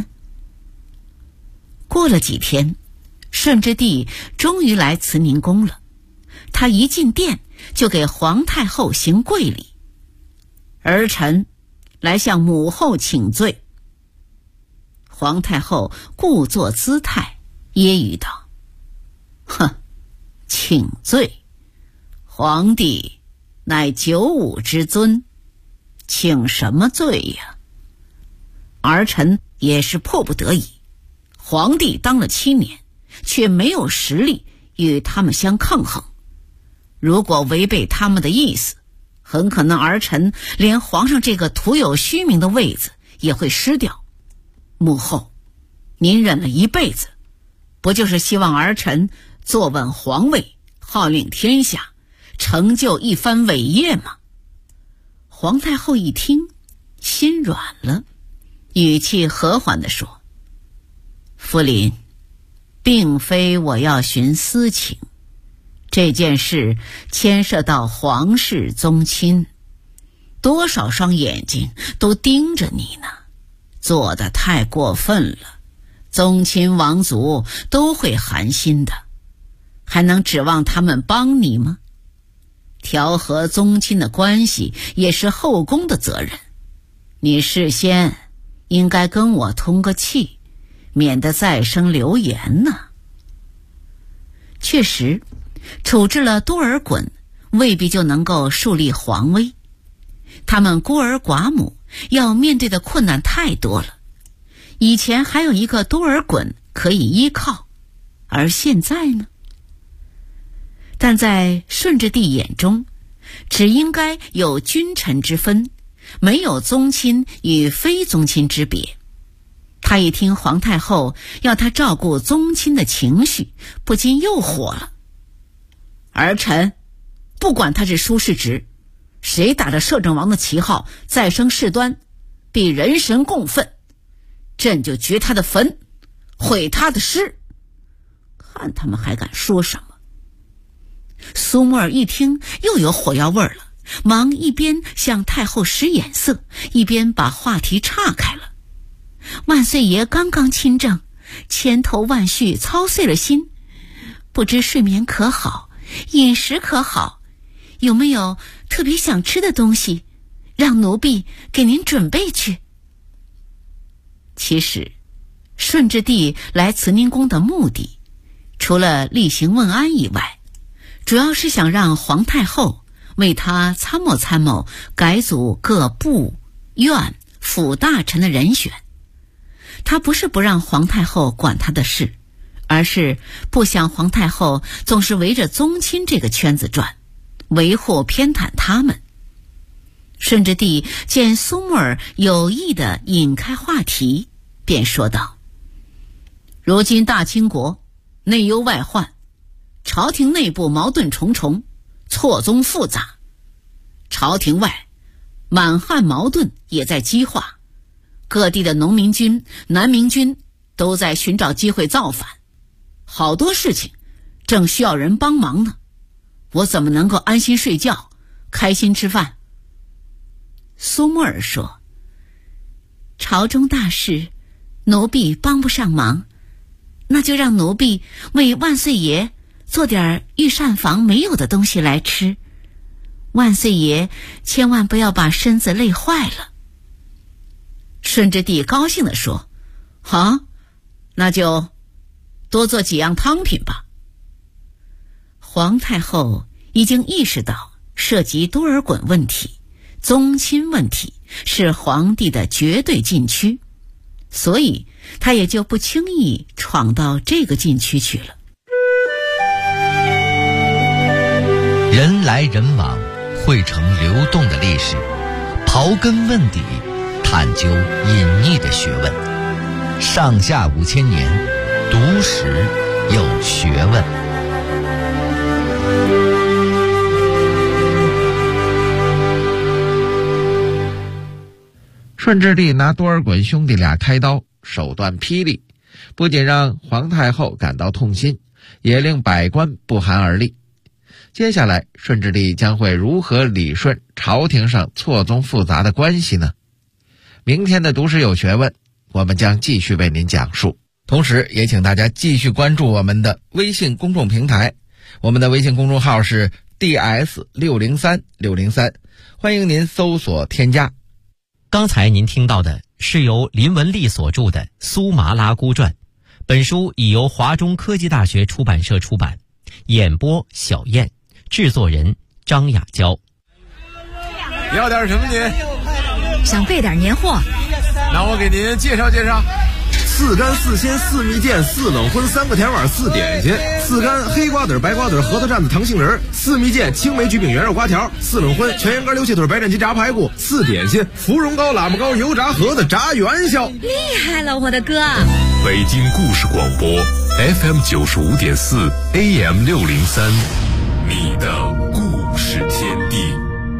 [SPEAKER 7] 过了几天，顺治帝终于来慈宁宫了。他一进殿就给皇太后行跪礼：儿臣来向母后请罪。皇太后故作姿态，揶揄道：哼，请罪？皇帝乃95之尊，请什么罪呀？儿臣也是迫不得已，皇帝当了7年，却没有实力与他们相抗衡。如果违背他们的意思，很可能儿臣连皇上这个徒有虚名的位子也会失掉。母后，您忍了一辈子，不就是希望儿臣坐稳皇位，号令天下，成就一番伟业吗？皇太后一听，心软了，语气和缓地说：福临，并非我要寻私情，这件事牵涉到皇室宗亲，多少双眼睛都盯着你呢，做得太过分了，宗亲王族都会寒心的，还能指望他们帮你吗？调和宗亲的关系也是后宫的责任，你事先应该跟我通个气，免得再生流言呢。确实，处置了多尔衮，未必就能够树立皇威。他们孤儿寡母要面对的困难太多了，以前还有一个多尔衮可以依靠，而现在呢？但在顺治帝眼中，只应该有君臣之分，没有宗亲与非宗亲之别。他一听皇太后要他照顾宗亲的情绪，不禁又火了。儿臣不管他是叔是侄，谁打着摄政王的旗号再生事端，必人神共愤，朕就掘他的坟，毁他的尸，看他们还敢说什么。苏沫儿一听又有火药味了，忙一边向太后使眼色，一边把话题岔开了。万岁爷刚刚亲政，千头万绪，操碎了心，不知睡眠可好，饮食可好，有没有特别想吃的东西，让奴婢给您准备去。其实顺治帝来慈宁宫的目的，除了例行问安以外，主要是想让皇太后为他参谋参谋改组各部院府大臣的人选。他不是不让皇太后管他的事， 而是不想皇太后总是围着宗亲这个圈子转，维护偏袒他们。顺治帝见苏木儿有意地引开话题，便说道：如今大清国内忧外患，朝廷内部矛盾重重，错综复杂，朝廷外满汉矛盾也在激化，各地的农民军、南明军都在寻找机会造反，好多事情正需要人帮忙呢，我怎么能够安心睡觉，开心吃饭？苏木儿说：朝中大事奴婢帮不上忙，那就让奴婢为万岁爷做点御膳房没有的东西来吃，万岁爷千万不要把身子累坏了。顺治帝高兴地说：好，那就多做几样汤品吧。皇太后已经意识到涉及多尔衮问题、宗亲问题是皇帝的绝对禁区，所以他也就不轻易闯到这个禁区去了。
[SPEAKER 8] 人来人往，汇成流动的历史，刨根问底，探究隐匿的学问。上下5000年，读史有学问。
[SPEAKER 6] 顺治帝拿多尔衮兄弟俩开刀，手段霹雳，不仅让皇太后感到痛心，也令百官不寒而栗。接下来，顺治帝将会如何理顺朝廷上错综复杂的关系呢？明天的读史有学问，我们将继续为您讲述。同时也请大家继续关注我们的微信公众平台，我们的微信公众号是 DS603603，欢迎您搜索添加。
[SPEAKER 5] 刚才您听到的是由林文丽所著的《苏麻拉姑传》，本书已由华中科技大学出版社出版，演播小燕，制作人张雅娇。
[SPEAKER 9] 要点什么您？
[SPEAKER 10] 想备点年货。
[SPEAKER 9] 那我给您介绍介绍。4干4鲜4蜜饯4冷荤3个甜碗4点心，4干黑瓜子白瓜子核桃蘸子糖杏仁，4蜜饯青梅焗饼圆肉瓜条，4冷荤全羊肝溜蟹腿白斩鸡炸排骨，4点心芙蓉糕喇嘛糕油炸盒子炸元宵。
[SPEAKER 10] 厉害了，我的哥！
[SPEAKER 1] 北京故事广播 FM 95.4 AM 603，你的故事天地。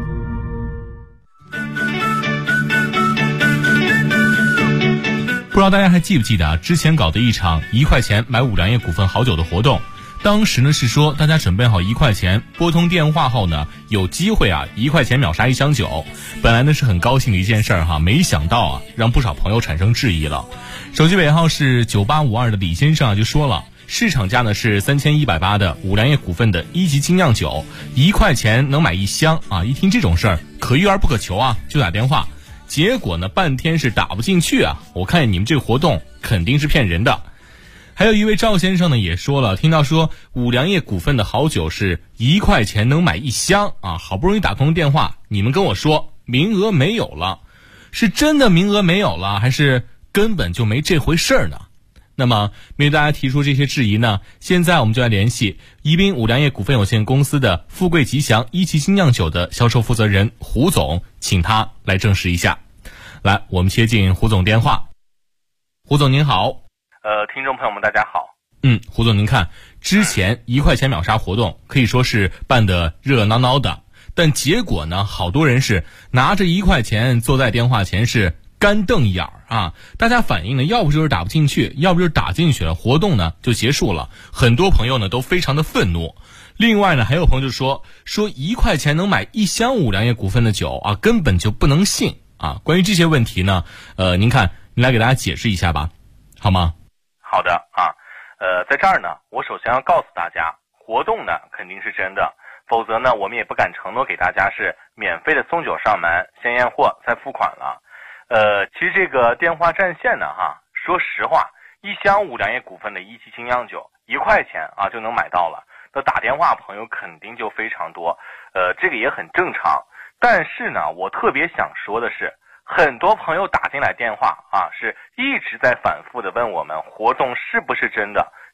[SPEAKER 2] 不知道大家还记不记得之前搞的一场1块钱买五粮液股份好酒的活动，当时呢是说大家准备好1块钱，拨通电话后呢有机会1块钱秒杀1箱酒。本来呢是很高兴的一件事儿没想到让不少朋友产生质疑了。手机尾号是9852的李先生就说了，市场价呢是3180的五粮液股份的1级精酿酒，1块钱能买1箱一听这种事儿可遇而不可求就打电话。结果呢半天是打不进去我看你们这个活动肯定是骗人的。还有一位赵先生呢也说了，听到说五粮液股份的好酒是1块钱能买1箱好不容易打通电话，你们跟我说名额没有了，是真的名额没有了，还是根本就没这回事儿呢？那么面对大家提出这些质疑呢，现在我们就来联系宜宾五粮液股份有限公司的富贵吉祥1级精酿酒的销售负责人胡总，请他来证实一下。来，我们接进胡总电话。胡总您好。
[SPEAKER 11] 听众朋友们大家好。
[SPEAKER 2] 胡总您看，之前1块钱秒杀活动可以说是办得热闹闹的，但结果呢，好多人是拿着1块钱坐在电话前是干瞪眼大家反映呢，要不就是打不进去，要不就是打进去了，活动呢就结束了。很多朋友呢都非常的愤怒。另外呢，还有朋友就说1块钱能买1箱五粮液股份的酒根本就不能信关于这些问题呢，您看，您来给大家解释一下吧，好吗？
[SPEAKER 11] 好的在这儿呢，我首先要告诉大家，活动呢肯定是真的，否则呢我们也不敢承诺给大家是免费的送酒上门，先验货再付款了。其实这个电话占线呢说实话，1箱五粮液股份的1级精酿酒1块钱就能买到了，那打电话朋友肯定就非常多，这个也很正常。但是呢，我特别想说的是，很多朋友打进来电话是一直在反复的问我们活动是不是真的，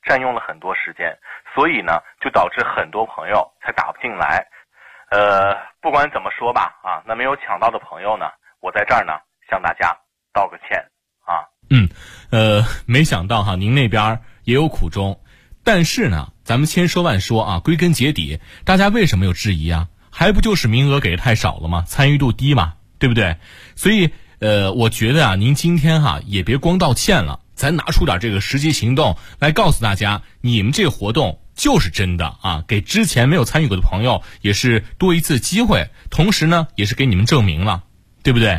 [SPEAKER 11] 占用了很多时间，所以呢就导致很多朋友才打不进来。不管怎么说吧啊，那没有抢到的朋友呢，我在这儿呢向大家道个歉啊。
[SPEAKER 2] 没想到哈，您那边也有苦衷，但是呢，咱们千说万说啊，归根结底，大家为什么有质疑啊？还不就是名额给的太少了吗？参与度低嘛，对不对？所以我觉得啊，您今天哈也别光道歉了，咱拿出点这个实际行动来告诉大家，你们这个活动就是真的啊，给之前没有参与过的朋友也是多一次机会，同时呢也是给你们证明了，对不对？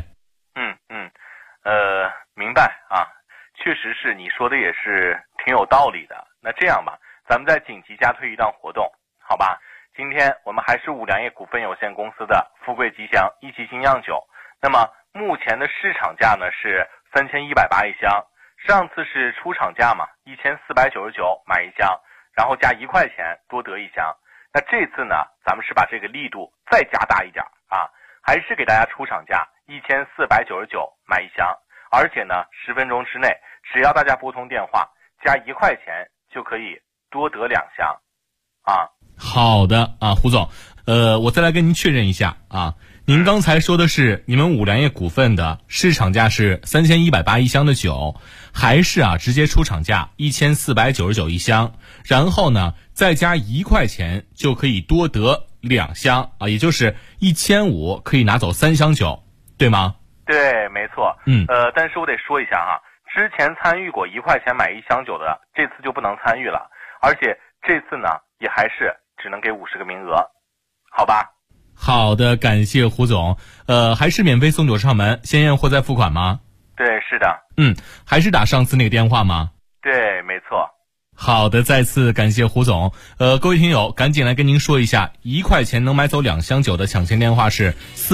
[SPEAKER 11] 明白啊，确实是你说的也是挺有道理的。那这样吧，咱们再紧急加推一档活动，好吧？今天我们还是五粮液股份有限公司的富贵吉祥一期精酿酒，那么目前的市场价呢是3180一箱，上次是出厂价嘛，1499买一箱，然后加1块钱多得一箱。那这次呢，咱们是把这个力度再加大一点啊，还是给大家出厂价1499买一箱，而且呢10分钟之内，只要大家拨通电话加1块钱就可以多得2箱啊。
[SPEAKER 2] 好的啊，胡总，我再来跟您确认一下啊，您刚才说的是你们五粮液股份的市场价是3180一箱的酒，还是啊直接出厂价1499一箱，然后呢再加1块钱就可以多得2箱啊，也就是1500可以拿走3箱酒，对吗？
[SPEAKER 11] 对，没错。但是我得说一下哈，之前参与过1块钱买1箱酒的，这次就不能参与了，而且这次呢也还是只能给50个名额，好吧？
[SPEAKER 2] 好的，感谢胡总。还是免费送酒上门，先验货再付款吗？
[SPEAKER 11] 对，是的。
[SPEAKER 2] 还是打上次那个电话吗？
[SPEAKER 11] 对，没错。
[SPEAKER 2] 好的，再次感谢胡总。各位听友，赶紧来跟您说一下，1块钱能买走2箱酒的抢钱电话是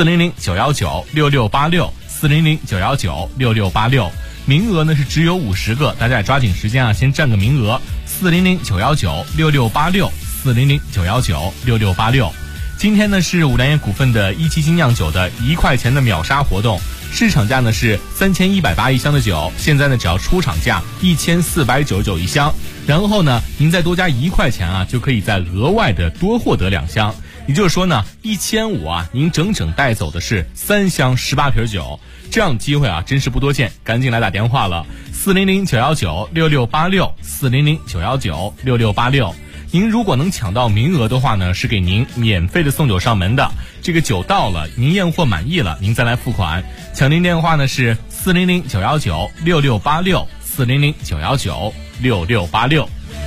[SPEAKER 2] 400-919-6686，400-919-6686。名额呢是只有50个，大家也抓紧时间啊，先占个名额。400-919-6686，400-919-6686。今天呢是五粮液股份的一期精酿酒的1块钱的秒杀活动，市场价呢是3180一箱的酒，现在呢只要出厂价1499一箱，然后呢您再多加1块钱啊，就可以再额外的多获得2箱，也就是说呢1500啊，您整整带走的是3箱18瓶酒，这样的机会啊真是不多见，赶紧来打电话了，400-919-6686，400-919-6686。您如果能抢到名额的话呢，是给您免费的送酒上门的。这个酒到了，您验货满意了，您再来付款。抢订电话呢是400-919-6686，400-919-6686。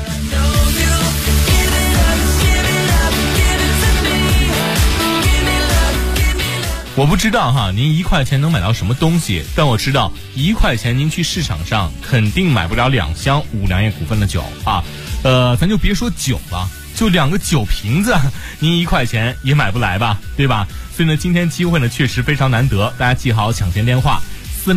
[SPEAKER 2] 我不知道哈，您1块钱能买到什么东西，但我知道1块钱您去市场上肯定买不了2箱五粮液股份的酒啊。咱就别说酒了，就2个酒瓶子，您1块钱也买不来吧，对吧？所以呢，今天机会呢确实非常难得，大家记好抢钱电话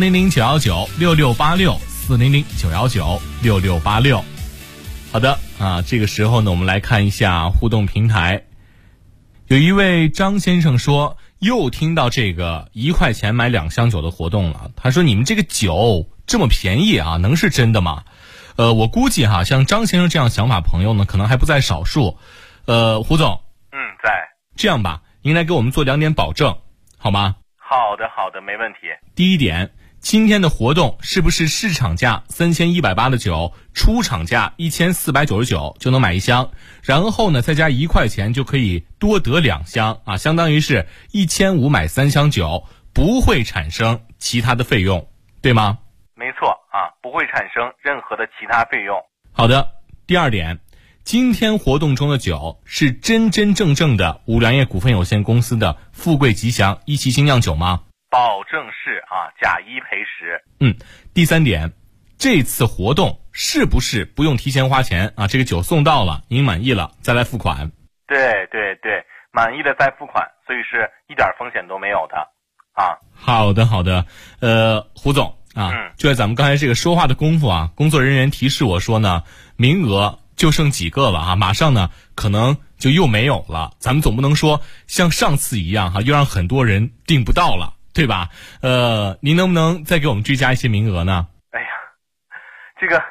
[SPEAKER 2] ：400-919-6686，400-919-6686。好的啊，这个时候呢，我们来看一下互动平台。有一位张先生说，又听到这个1块钱买2箱酒的活动了。他说：“你们这个酒这么便宜啊，能是真的吗？”我估计哈，像张先生这样想法朋友呢，可能还不在少数。胡总，
[SPEAKER 11] 在。
[SPEAKER 2] 这样吧，您来给我们做2点保证，好吗？
[SPEAKER 11] 好的，没问题。
[SPEAKER 2] 第一点，今天的活动是不是市场价3180的酒，出厂价1499就能买1箱，然后呢再加1块钱就可以多得2箱啊，相当于是1500买3箱酒，不会产生其他的费用，对吗？
[SPEAKER 11] 没错啊，不会产生任何的其他费用。
[SPEAKER 2] 好的，第二点，今天活动中的酒是真真正正的五粮液股份有限公司的富贵吉祥一期精酿酒吗？
[SPEAKER 11] 保证是啊，假一赔10。
[SPEAKER 2] 第三点，这次活动是不是不用提前花钱啊？这个酒送到了，您满意了再来付款。
[SPEAKER 11] 对，满意的再付款，所以是一点风险都没有的啊。
[SPEAKER 2] 好的，胡总啊，就在咱们刚才这个说话的功夫啊，工作人员提示我说呢，名额就剩几个了啊，马上呢可能就又没有了。咱们总不能说像上次一样哈，又让很多人订不到了，对吧？您能不能再给我们追加一些名额呢？
[SPEAKER 11] 哎呀，这个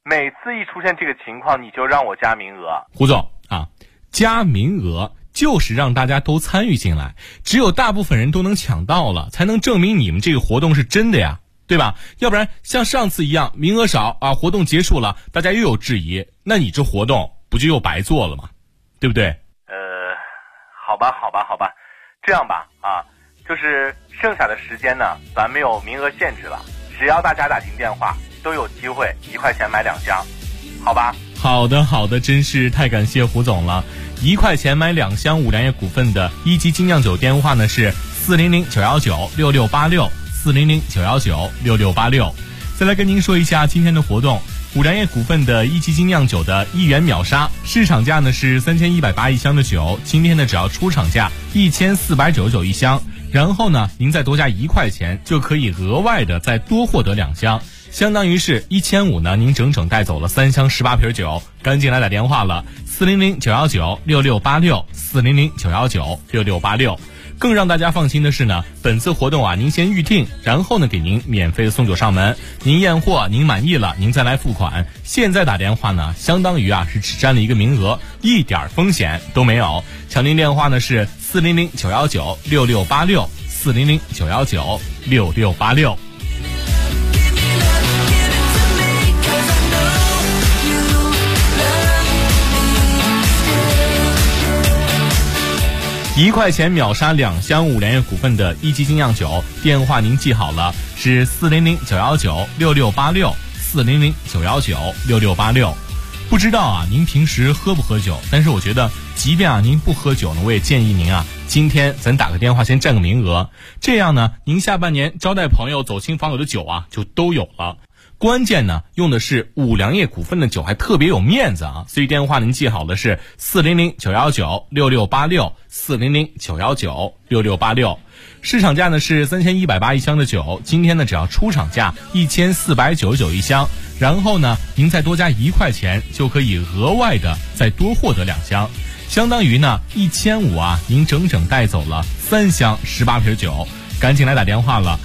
[SPEAKER 11] 每次一出现这个情况，你就让我加名额。
[SPEAKER 12] 胡总啊，加名额就是让大家都参与进来，只有大部分人都能抢到了，才能证明你们这个活动是真的呀，对吧？要不然像上次一样名额少啊，活动结束了，大家又有质疑，那你这活动不就又白做了吗？对不对？
[SPEAKER 11] 好吧，这样吧啊，就是剩下的时间呢，咱没有名额限制了，只要大家打进电话，都有机会1块钱买2箱，好吧？
[SPEAKER 12] 好的，真是太感谢胡总了。1块钱买2箱五粮液股份的一级精酿酒电话呢是400-919-6686，400-919-6686。再来跟您说一下今天的活动，五粮液股份的一级精酿酒的1元秒杀，市场价呢是3180一箱的酒，今天呢只要出厂价1499一箱，然后呢您再多加1块钱就可以额外的再多获得2箱，相当于是1500呢，您整整带走了3箱18瓶酒，赶紧来打电话了，400-919-6686，400-919-6686。更让大家放心的是呢，本次活动啊，您先预定，然后呢给您免费的送酒上门，您验货您满意了，您再来付款。现在打电话呢，相当于啊是只占了一个名额，一点风险都没有。抢订电话呢是400-919-6686，400-919-6686。1块钱秒杀2箱五粮液股份的一级精酿酒，电话您记好了，是400-919-6686，400-919-6686。不知道啊，您平时喝不喝酒？但是我觉得，即便啊您不喝酒呢，我也建议您啊，今天咱打个电话先占个名额，这样呢，您下半年招待朋友、走亲访友的酒啊，就都有了。关键呢，用的是五粮液股份的酒，还特别有面子啊！所以电话您记好的是400-919-6686，400-919-6686。市场价呢是3180一箱的酒，今天呢只要出厂价1499一箱，然后呢您再多加1块钱就可以额外的再多获得2箱，相当于呢1500啊，您整整带走了3箱18瓶酒，赶紧来打电话了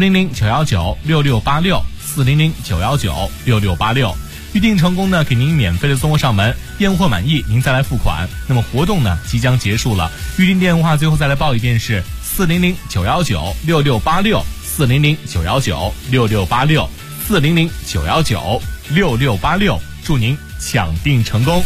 [SPEAKER 12] ，400-919-6686，400-919-6686。预定成功呢，给您免费的送货上门，验货满意您再来付款。那么活动呢即将结束了，预定电话最后再来报一遍是400-919-6686，400-919-6686，400-919-6686，祝您抢订成功。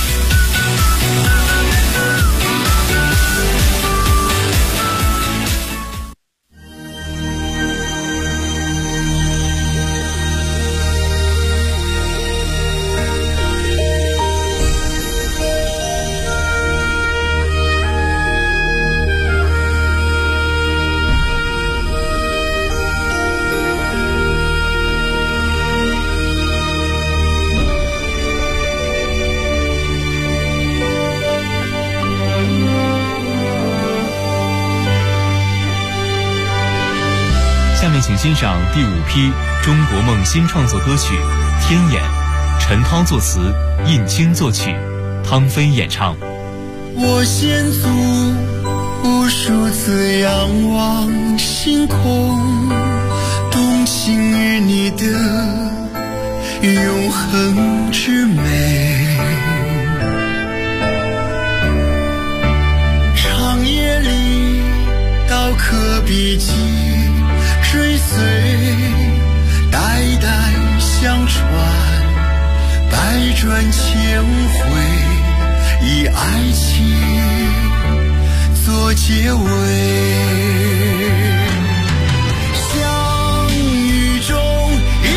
[SPEAKER 13] 下面请欣赏第5批中国梦新创作歌曲《天眼》，陈涛作词，印青作曲，汤飞演唱。
[SPEAKER 14] 我先祖无数次仰望星空，动情于你的永恒之美，长夜里刀刻笔迹追随，代代相传，百转千回，以爱情做结尾。